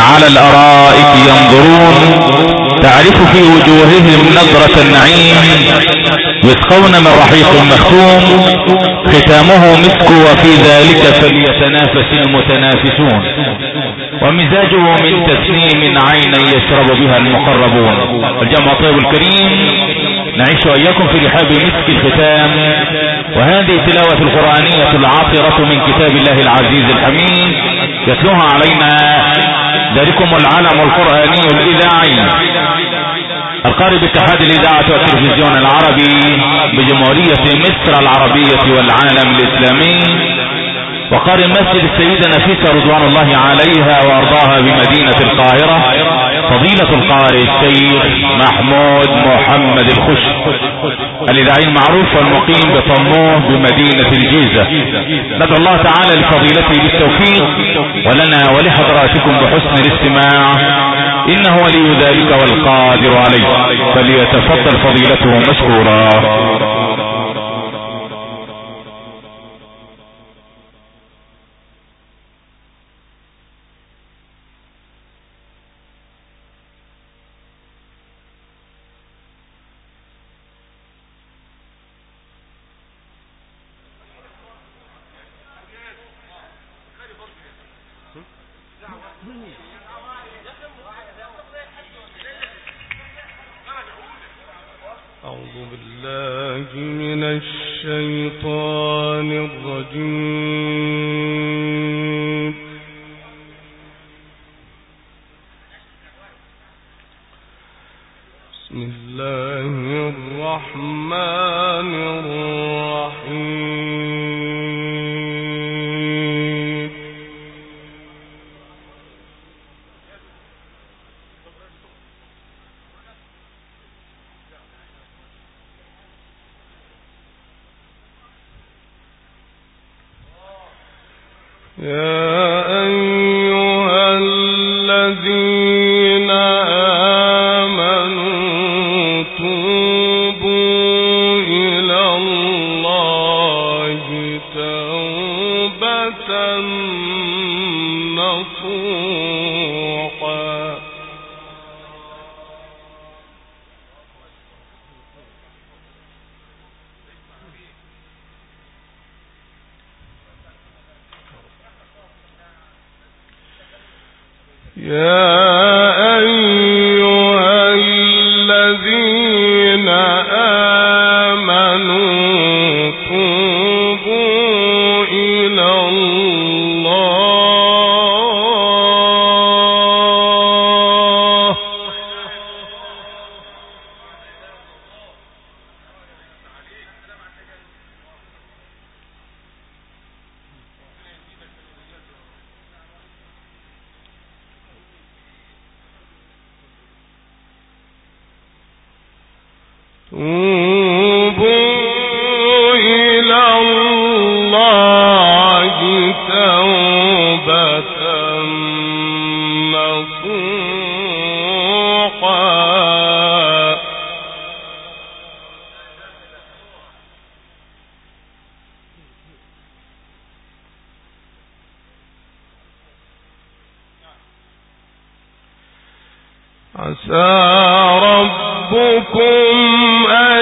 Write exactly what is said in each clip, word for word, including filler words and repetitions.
على الارائك ينظرون تعرف في وجوههم نظرة النعيم يسقون من رحيق مختوم ختامه مسك وفي ذلك فليتنافس المتنافسون ومزاجه من تسنيم عينا يشرب بها المقربون. الجمع طيب الكريم، نعيش وإياكم في رحاب مسك الختام، وهذه تلاوة القرآنية العاطرة من كتاب الله العزيز الحميد يتلوها علينا ذلكم العلم القرآني الإذاعي القارئ باتحاد الإذاعة والتلفزيون العربي بجمهورية مصر العربية والعالم الإسلامي، وقارئ مسجد السيدة نفيسة رضوان الله عليها وارضاها بمدينة القاهرة فضيلة القارئ السيد محمود محمد الخش الإذاعي المعروف والمقيم بطموه بمدينة الجيزة. ندعو الله تعالى لفضيلته بالتوفيق ولنا ولحضراتكم بحسن الاستماع، إنه ولي ذلك والقادر عليه، فليتفضل فضيلته مشكورا. أعوذ بالله من الشيطان الرجيم. بسم الله الرحمن الرحيم. يا أيها الذين آمنوا توبوا إلى الله توبة نصوحا. يا أيها الذين آمنوا توبوا إلى الله توبوا إلى الله توبة نصوحا. عسى ربكم أن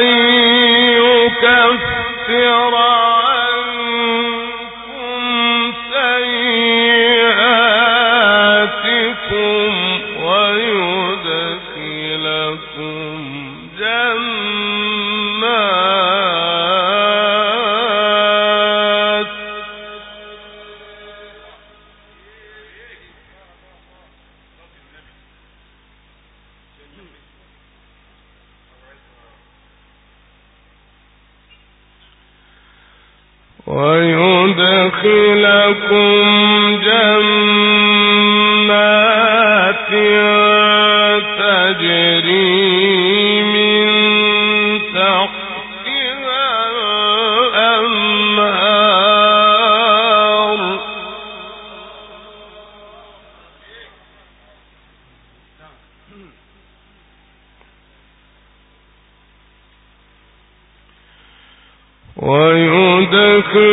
يكفر عنكم سيئاتكم ويدخلكم جنات ويدخلكم جنات تجري من تحتها الأنهار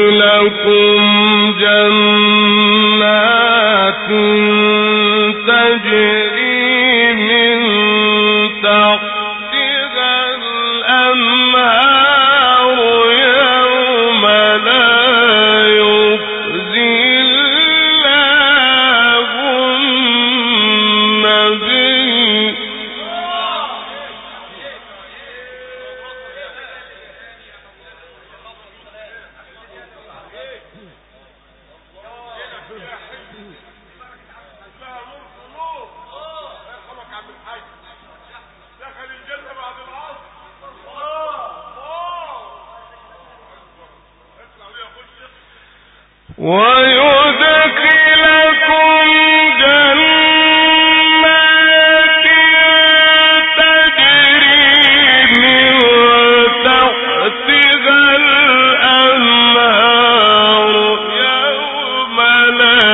ويدخلكم جنات تجري تجري من تحتها الأنهار يوم لا يخزي الله النبي ويدخلكم جنات تجري من تحتها الأنهار يوم لا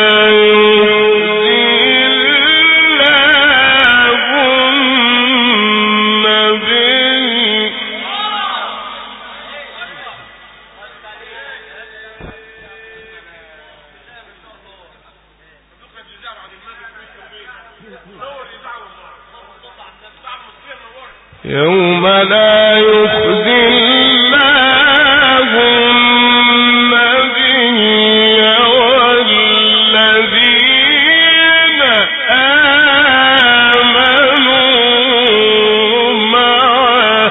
يخزي الله النبي يوم لا يخزي الله النبي والذين آمنوا معه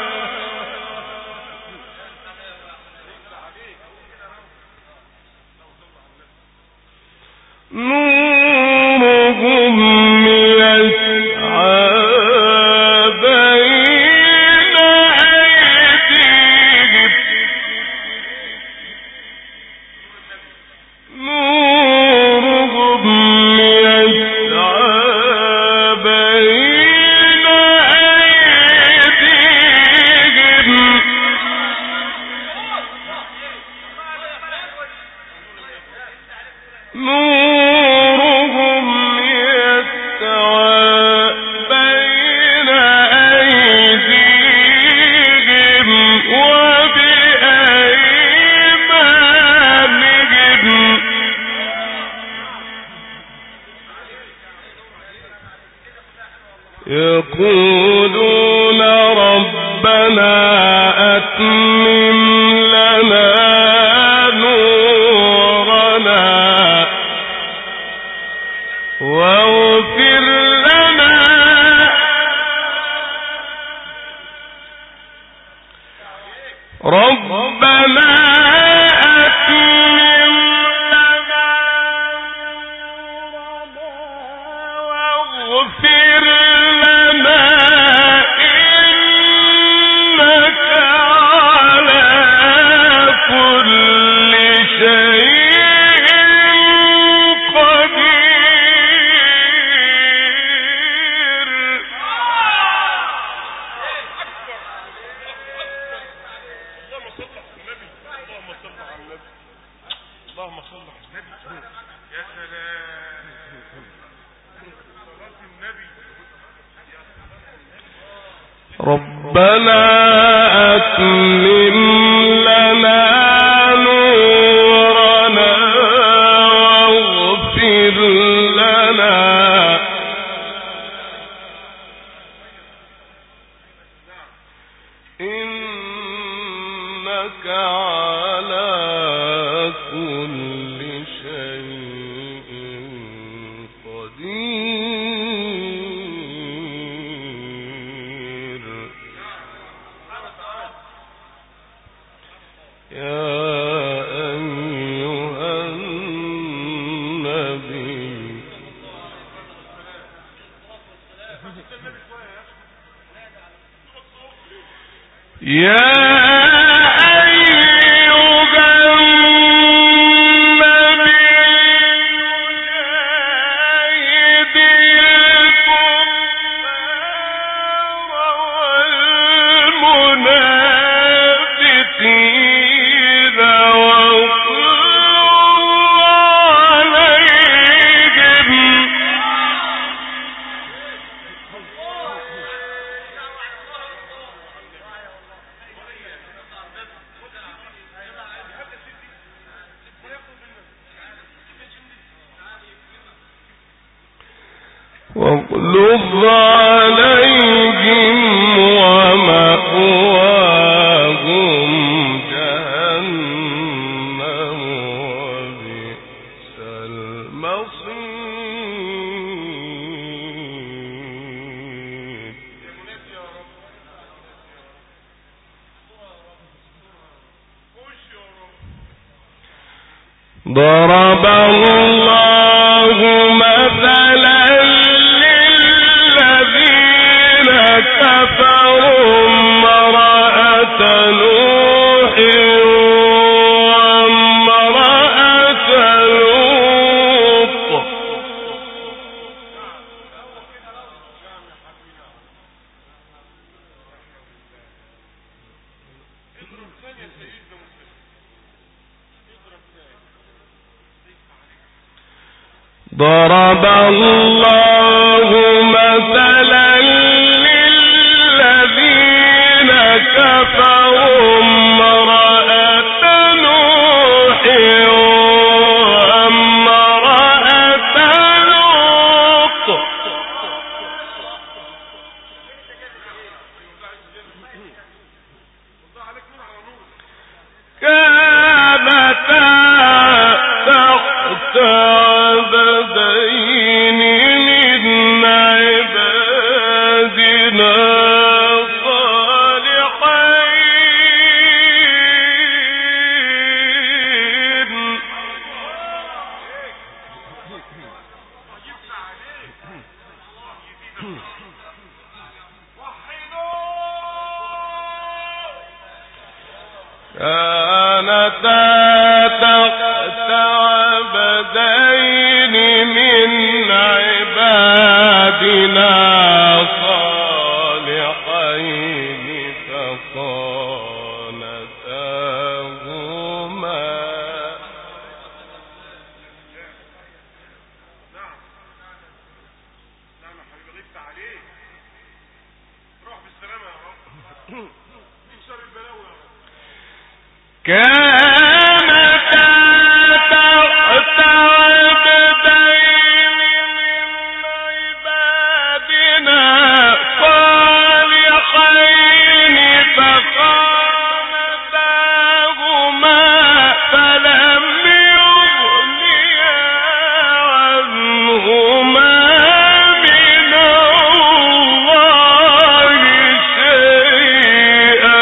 نورهم يسعى بين أيديهم نورهم يسعى بين أيديهم نورهم يسعى بين أيديهم وبأيمانهم يقولون ربنا أتمم لنا نورنا واغفر لنا ربنا أتمم لنا نورنا واغفر لنا إنك على كل شيء قدير اللهم صل على النبي. يا سلام صلاة النبي. ربنا أتمم لنا نورنا واغفر لنا إنك على كل شيء قدير. يا أيها النبي يا واغلظ عليهم ومأواهم جهنم وبئس المصير. ضرب الله مثلا للذين كفروا امرأة نوح وامرأة لوط ضرب الله مثلا للذين كفروا امرأة نوح وامرأة لوط كانتا تحت عبدين من عبادنا صالحين كانتا تحت عبدين من عبادنا صالحين فخانتاهما كانتا تحت عبدين من عبادنا صالحين فخانتاهما فلم يغنيا عنهما من الله شيئا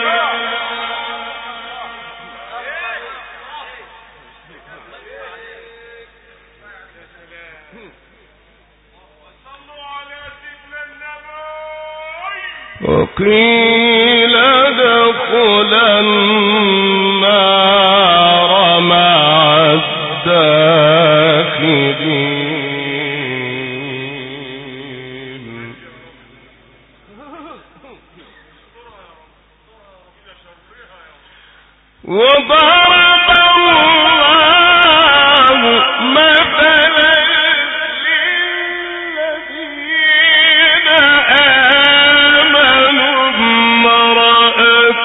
وقيل ادخلا النار مع الداخلين. وضرب الله مثلا للذين آمنوا امرأة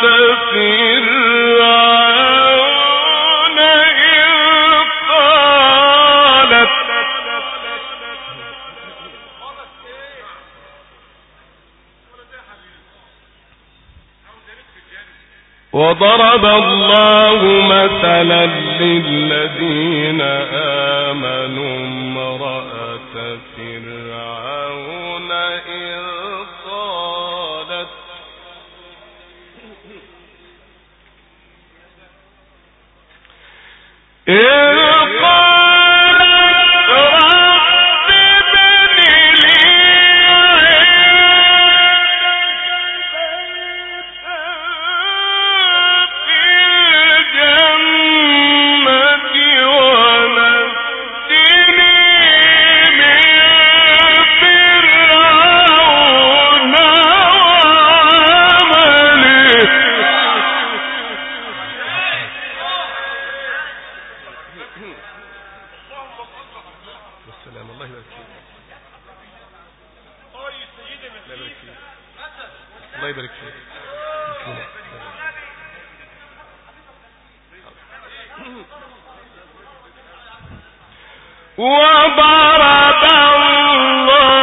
فرعون إذ قالت وضرب الله مثلا للذين آمنوا امرأة فرعون إذ قالت إذ قالت رب ابن لي الله يبارك فيك. وضرب الله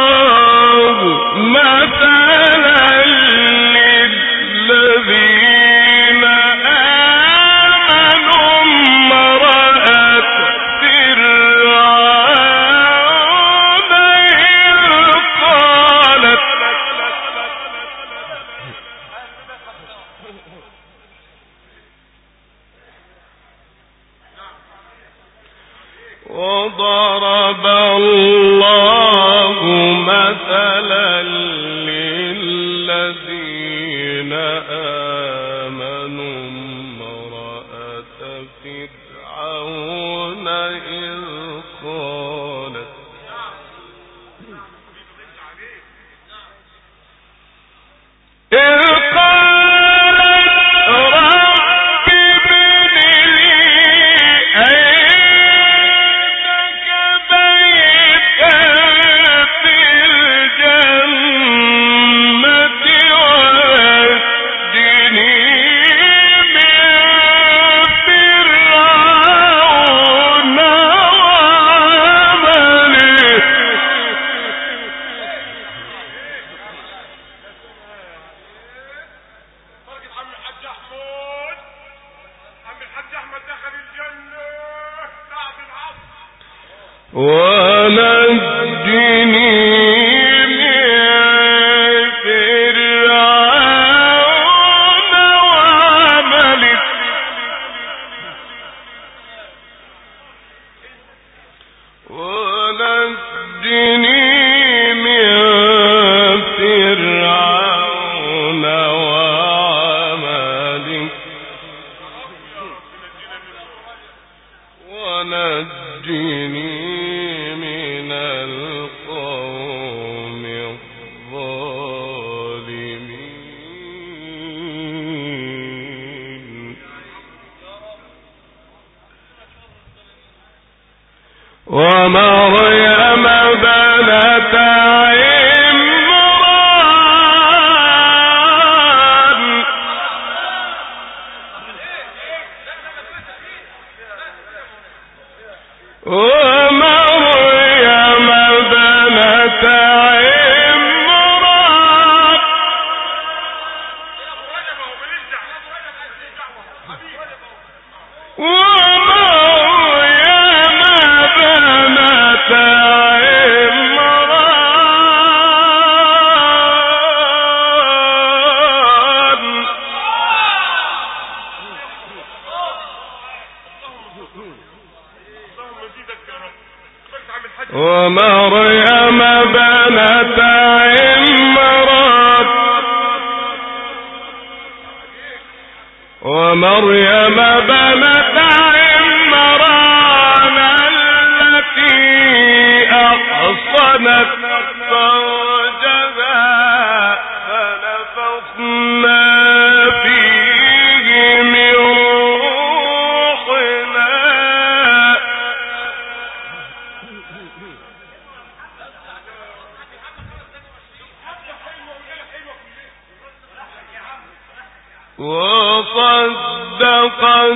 ومريم بنت عمران ومريم بنت عمران ومريم بنت عمران ومريم بنت عمران التي أحصنت فرجها فنفخنا فيه من روحنا وصدقت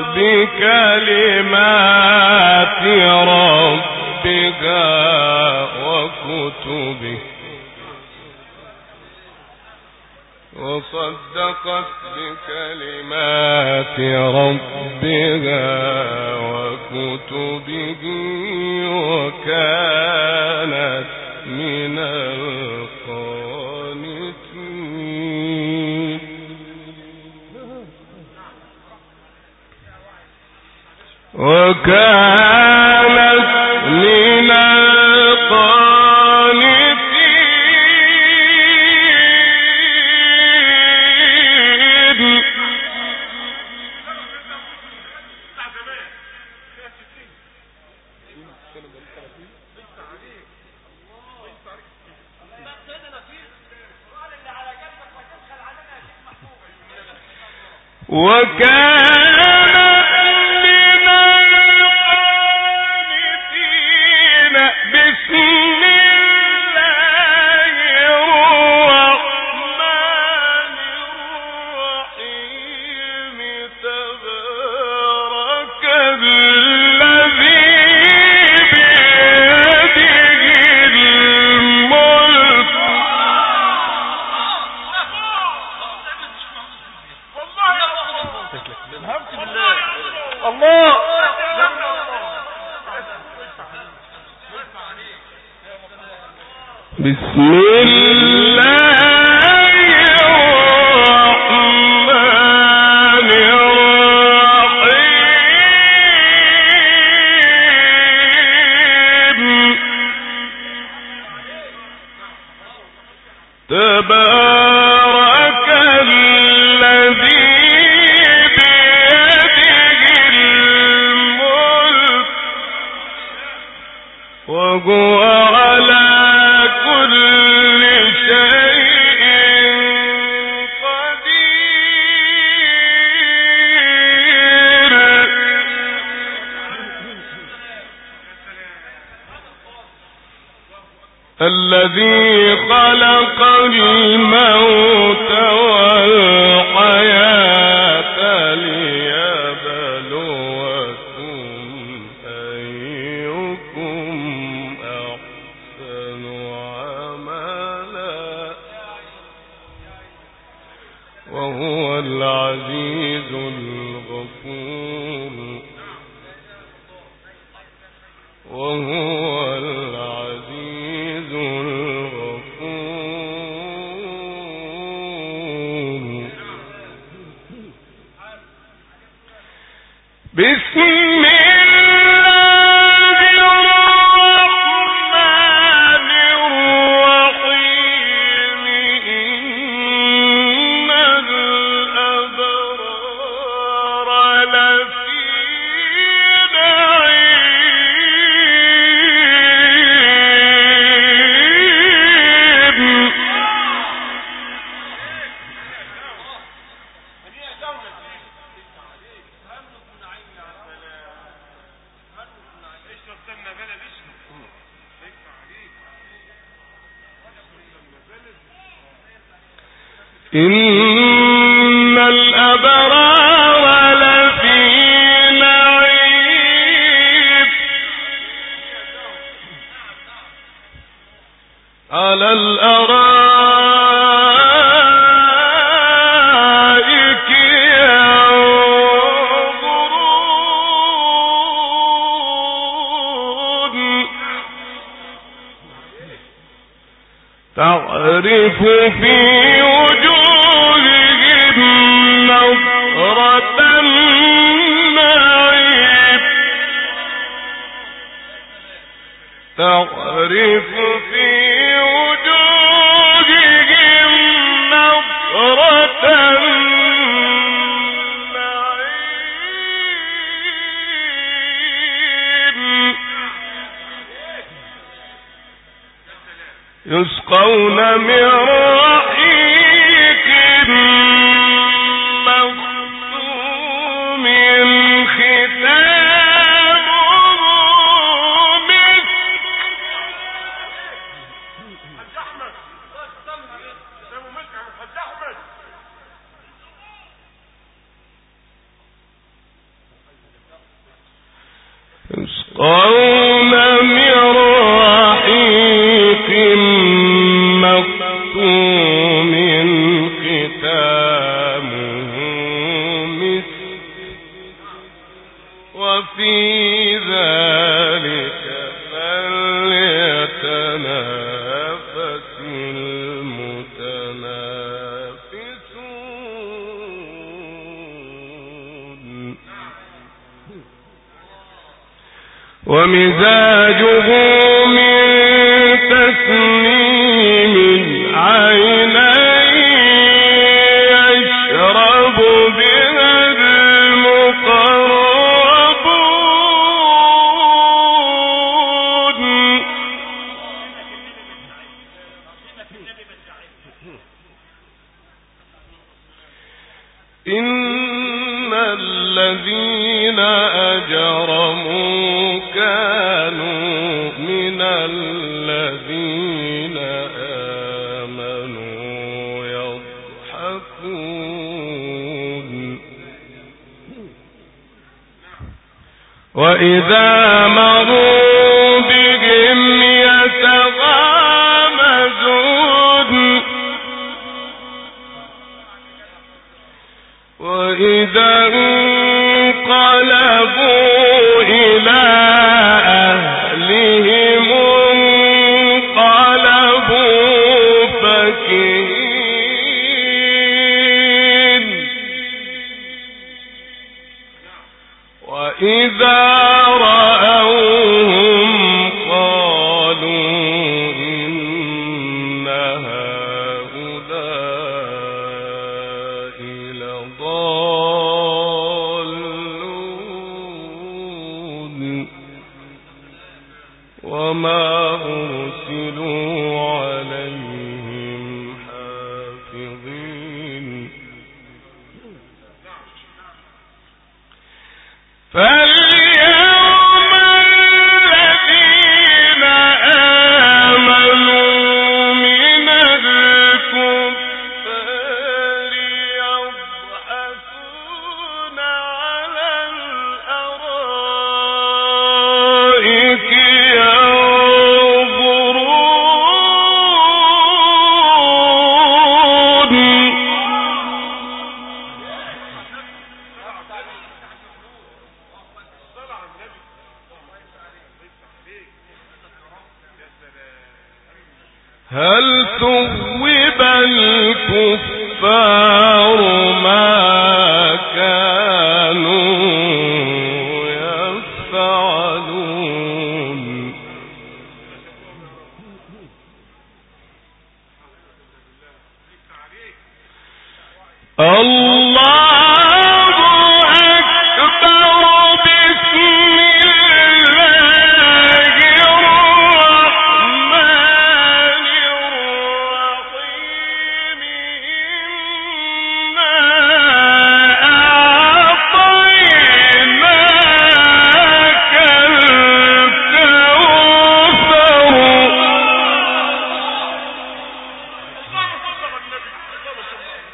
بكلمات ربها وكتبه وصدقت بكلمات ربها وكتبه وكانت من القانتين وكانت من القانتين وكانت من القانتين بسم الله الرحمن الرحيم تبارك الذي بيده الملك الله بسم الله الرحمن الرحيم تبارك الذي وهو على كل شيء قدير الذي خلق الموت والحياة ليبلوكم أيكم أحسن عملا وهو العزيز الغفور وهو إن الأبرار لفي نعيم على الأرائك ينظرون تعرف في وجوههم نظرة النعيم تعرف في وجوههم نظرة النعيم يسقون من رحيق مختوم ختامه مسك يسقون من رحيق مختوم ختامه مسك وفي ذلك فليتنافس المتنافسون ومزاجه من تسنيم عيني يشرب بها المقربون إن الذين أجرموا كانوا من الذين آمنوا يضحكون وإذا مروا بهم يتغامزون وإذا انقلبوا إلى أهلهم انقلبوا فكهين وإذا رأوهم قالوا إن هؤلاء لضالون وما أرسلوا عليهم حافظين فاليوم الذين آمنوا من الكفار يضحكون على الأرائك ينظرون هل ثوب الكفار ما كانوا يفعلون الله أكبر بسم الله الرحمن الرحيم إنا أعطيناك الكوثر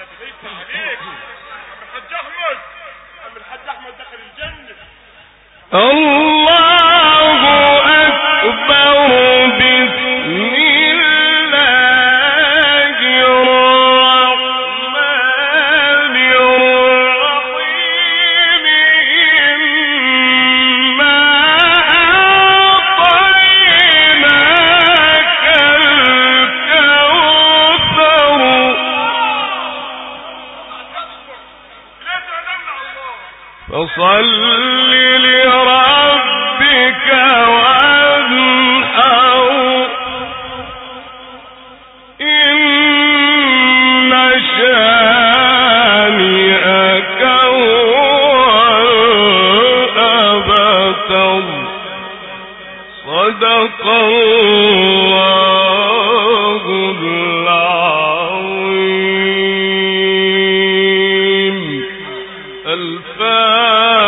فصل لربك وانحر إن شانئك هو الأبتر صدق الله العظيم. الفاتحة.